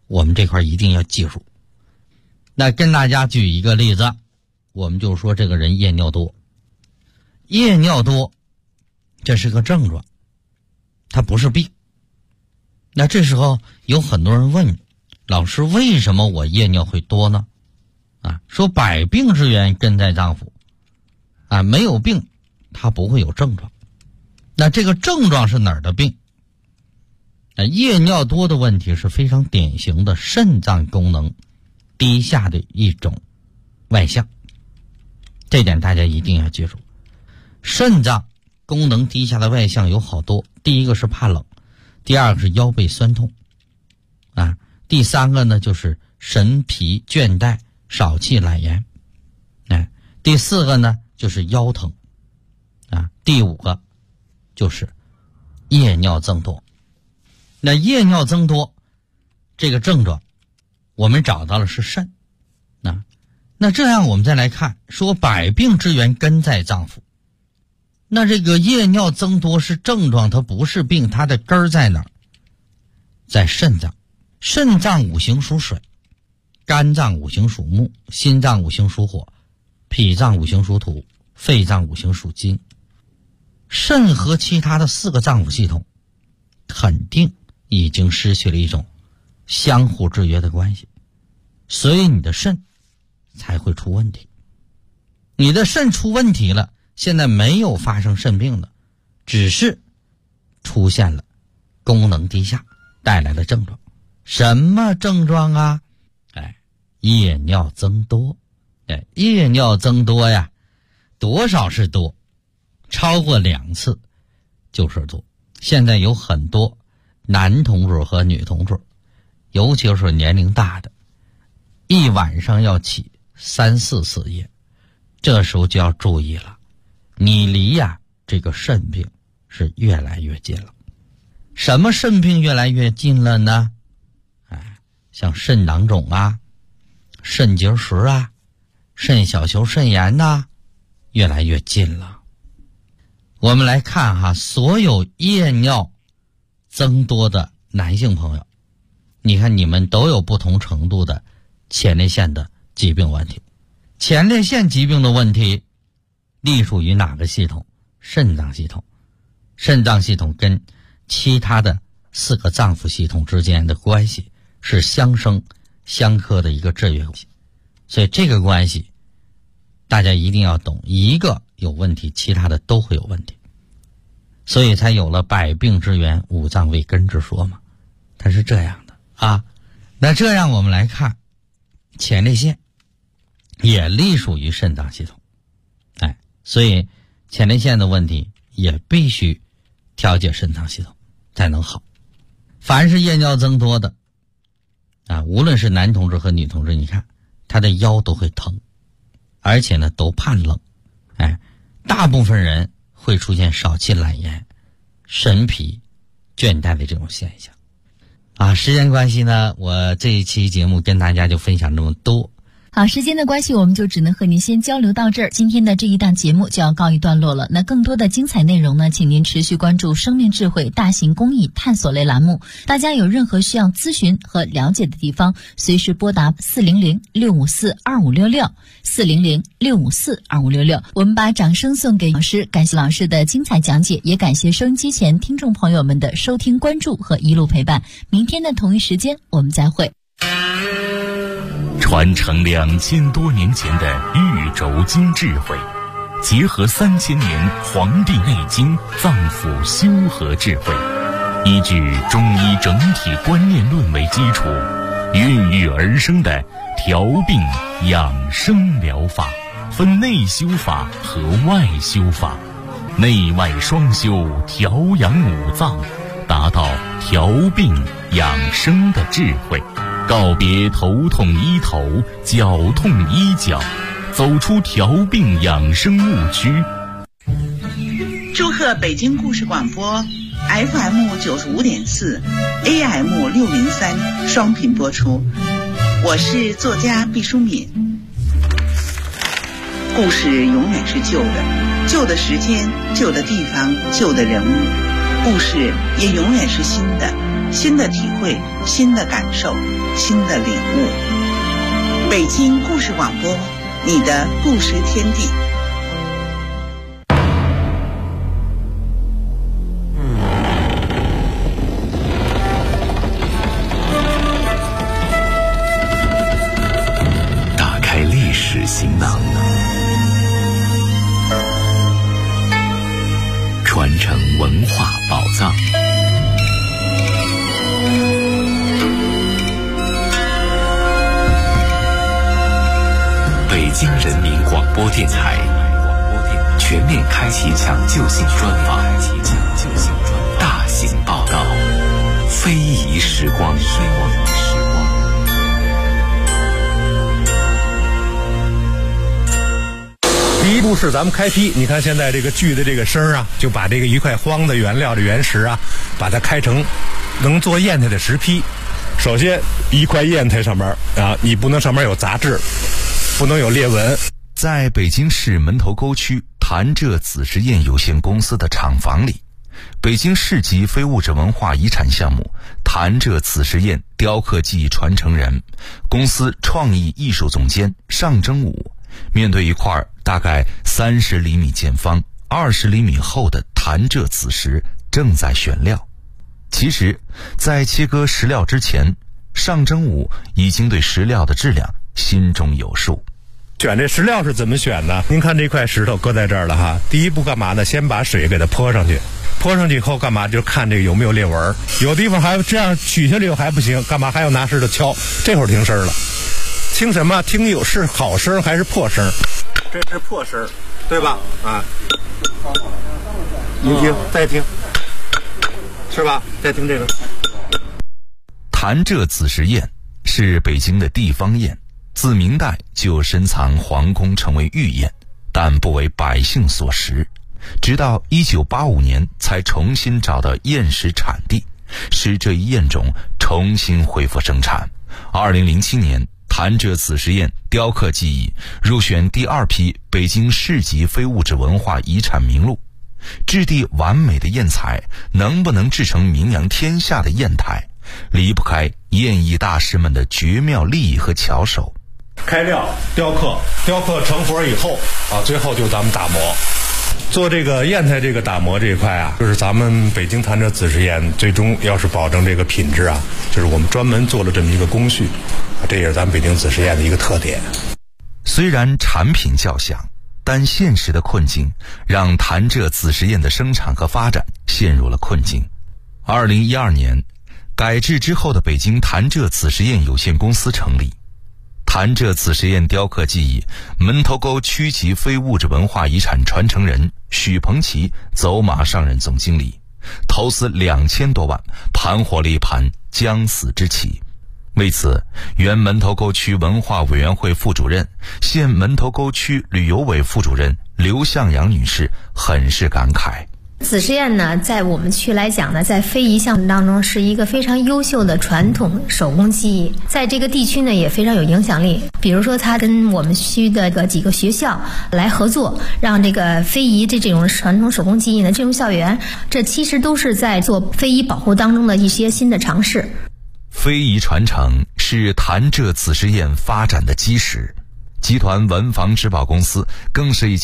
我们这块一定要记住。那跟大家举一个例子，我们就说这个人夜尿多。夜尿多这是个症状，它不是病。那这时候有很多人问，老师，为什么我夜尿会多呢？说百病之源根在脏腑，没有病它不会有症状。那这个症状是哪儿的病？夜尿多的问题是非常典型的肾脏功能低下的一种外象，这点大家一定要记住。肾脏功能低下的外象有好多，第一个是怕冷，第二个是腰背酸痛，第三个呢就是神疲倦怠、少气懒言，第四个呢就是腰疼，第五个就是夜尿增多。那夜尿增多这个症状我们找到了是肾。那这样我们再来看，说百病之源根在脏腑。那这个夜尿增多是症状，它不是病，它的根儿在哪儿？在肾脏。肾脏五行属水，肝脏五行属木，心脏五行属火，脾脏五行属土，肺脏五行属金。肾和其他的4个脏腑系统肯定已经失去了一种相互制约的关系，所以你的肾才会出问题。你的肾出问题了，现在没有发生肾病的，只是出现了功能低下带来的症状。什么症状啊？夜尿增多。夜尿增多呀，多少是多？超过2次就是多。现在有很多男同志和女同志，尤其是年龄大的，一晚上要起3、4次夜，这时候就要注意了，你离这个肾病是越来越近了。什么肾病越来越近了呢？像肾囊肿肾结石肾小球肾炎越来越近了。我们来看所有夜尿增多的男性朋友，你看你们都有不同程度的前列腺的疾病问题。前列腺疾病的问题隶属于哪个系统？肾脏系统。肾脏系统跟其他的4个脏腑系统之间的关系是相生相克的一个制约关系，所以这个关系大家一定要懂，一个有问题其他的都会有问题，所以才有了百病之源五脏为根之说嘛，它是这样的那这样我们来看，前列腺也隶属于肾脏系统，所以前列腺的问题也必须调节肾脏系统才能好。凡是夜尿增多的无论是男同志和女同志，你看他的腰都会疼，而且呢都怕冷，大部分人会出现少气懒言、神疲倦怠的这种现象时间关系呢，我这一期节目跟大家就分享这么多。 好，时间的关系，我们就只能和您先交流到这儿。今天的这一档节目就要告一段落了。那更多的精彩内容呢，请您持续关注生命智慧大型公益探索类栏目。大家有任何需要咨询和了解的地方，随时拨打400-654-2566 400-654-2566。我们把掌声送给老师，感谢老师的精彩讲解，也感谢收音机前听众朋友们的收听关注和一路陪伴。明天的同一时间我们再会。 传承2000多年前的玉轴经智慧，结合3000年《黄帝内经》脏腑修和智慧，依据中医整体观念论为基础，孕育而生的调病养生疗法，分内修法和外修法，内外双修，调养五脏，达到调病养生的智慧。告别头痛医头，脚痛医脚，走出调病养生误区。 祝贺北京故事广播 FM 95.4 AM 603双频播出。我是作家毕淑敏。故事永远是旧的，旧的时间，旧的地方，旧的人物。 故事也永远是新的，新的体会，新的感受，新的领悟。北京故事广播，你的故事天地。 打开历史行囊，传承文化宝藏。北京人民广播电台全面开启抢救性专访，大型报道，非遗时光。 第一步是咱们开坯，你看现在这个锯的这个声啊，就把这个一块荒的原料的原石啊，把它开成能做砚台的石坯。首先一块砚台上面啊，你不能上面有杂质，不能有裂纹。 在北京市门头沟区潭柘子实验有限公司的厂房里，北京市级非物质文化遗产项目潭柘子实验雕刻技艺传承人、公司创意艺术总监尚征武，面对一块大概30厘米见方、20厘米厚的潭柘子石，正在选料。其实，在切割石料之前，尚征武已经对石料的质量心中有数。 选这石料是怎么选呢？您看这块石头搁在这儿了哈，第一步干嘛呢？先把水给它泼上去，泼上去以后干嘛？就看这个有没有裂纹，有地方还这样取下来又还不行，干嘛还要拿石头敲？这会儿听声了，听什么？听有是好声还是破声？这是破声，对吧？啊，您听，再听，是吧？再听这个。 潭柘子实验是北京的地方砚，自明代就深藏皇宫，成为御砚，但不为百姓所识。直到1985年才重新找到砚石产地，使这一砚种重新恢复生产。2007年，潭柘子实验雕刻技艺入选第2批北京市级非物质文化遗产名录。质地完美的砚材能不能制成名扬天下的砚台，离不开砚艺大师们的绝妙技艺和巧手。 开料、雕刻成活以后啊，最后就咱们打磨。做这个砚台这个打磨这一块啊，就是咱们北京潭柘子实验最终要是保证这个品质啊，就是我们专门做了这么一个工序，这也是咱们北京子实验的一个特点。 虽然产品较小，但现实的困境让潭柘子实验的生产和发展陷入了困境。2012年，改制之后的北京潭柘子实验有限公司成立。潭柘子实验雕刻技艺门头沟区级非物质文化遗产传承人许鹏奇走马上任总经理，投资2000多万，盘活了一盘将死之棋。为此，原门头沟区文化委员会副主任、现门头沟区旅游委副主任刘向阳女士很是感慨。 子实验呢，在我们区来讲呢，在非遗项目当中是一个非常优秀的传统手工技艺，在这个地区呢也非常有影响力。比如说，他跟我们区的几个学校来合作，让这个非遗这种传统手工技艺呢进入校园，这其实都是在做非遗保护当中的一些新的尝试。 非遗传承是潭柘子实验发展的基石，集团文房织宝公司更是一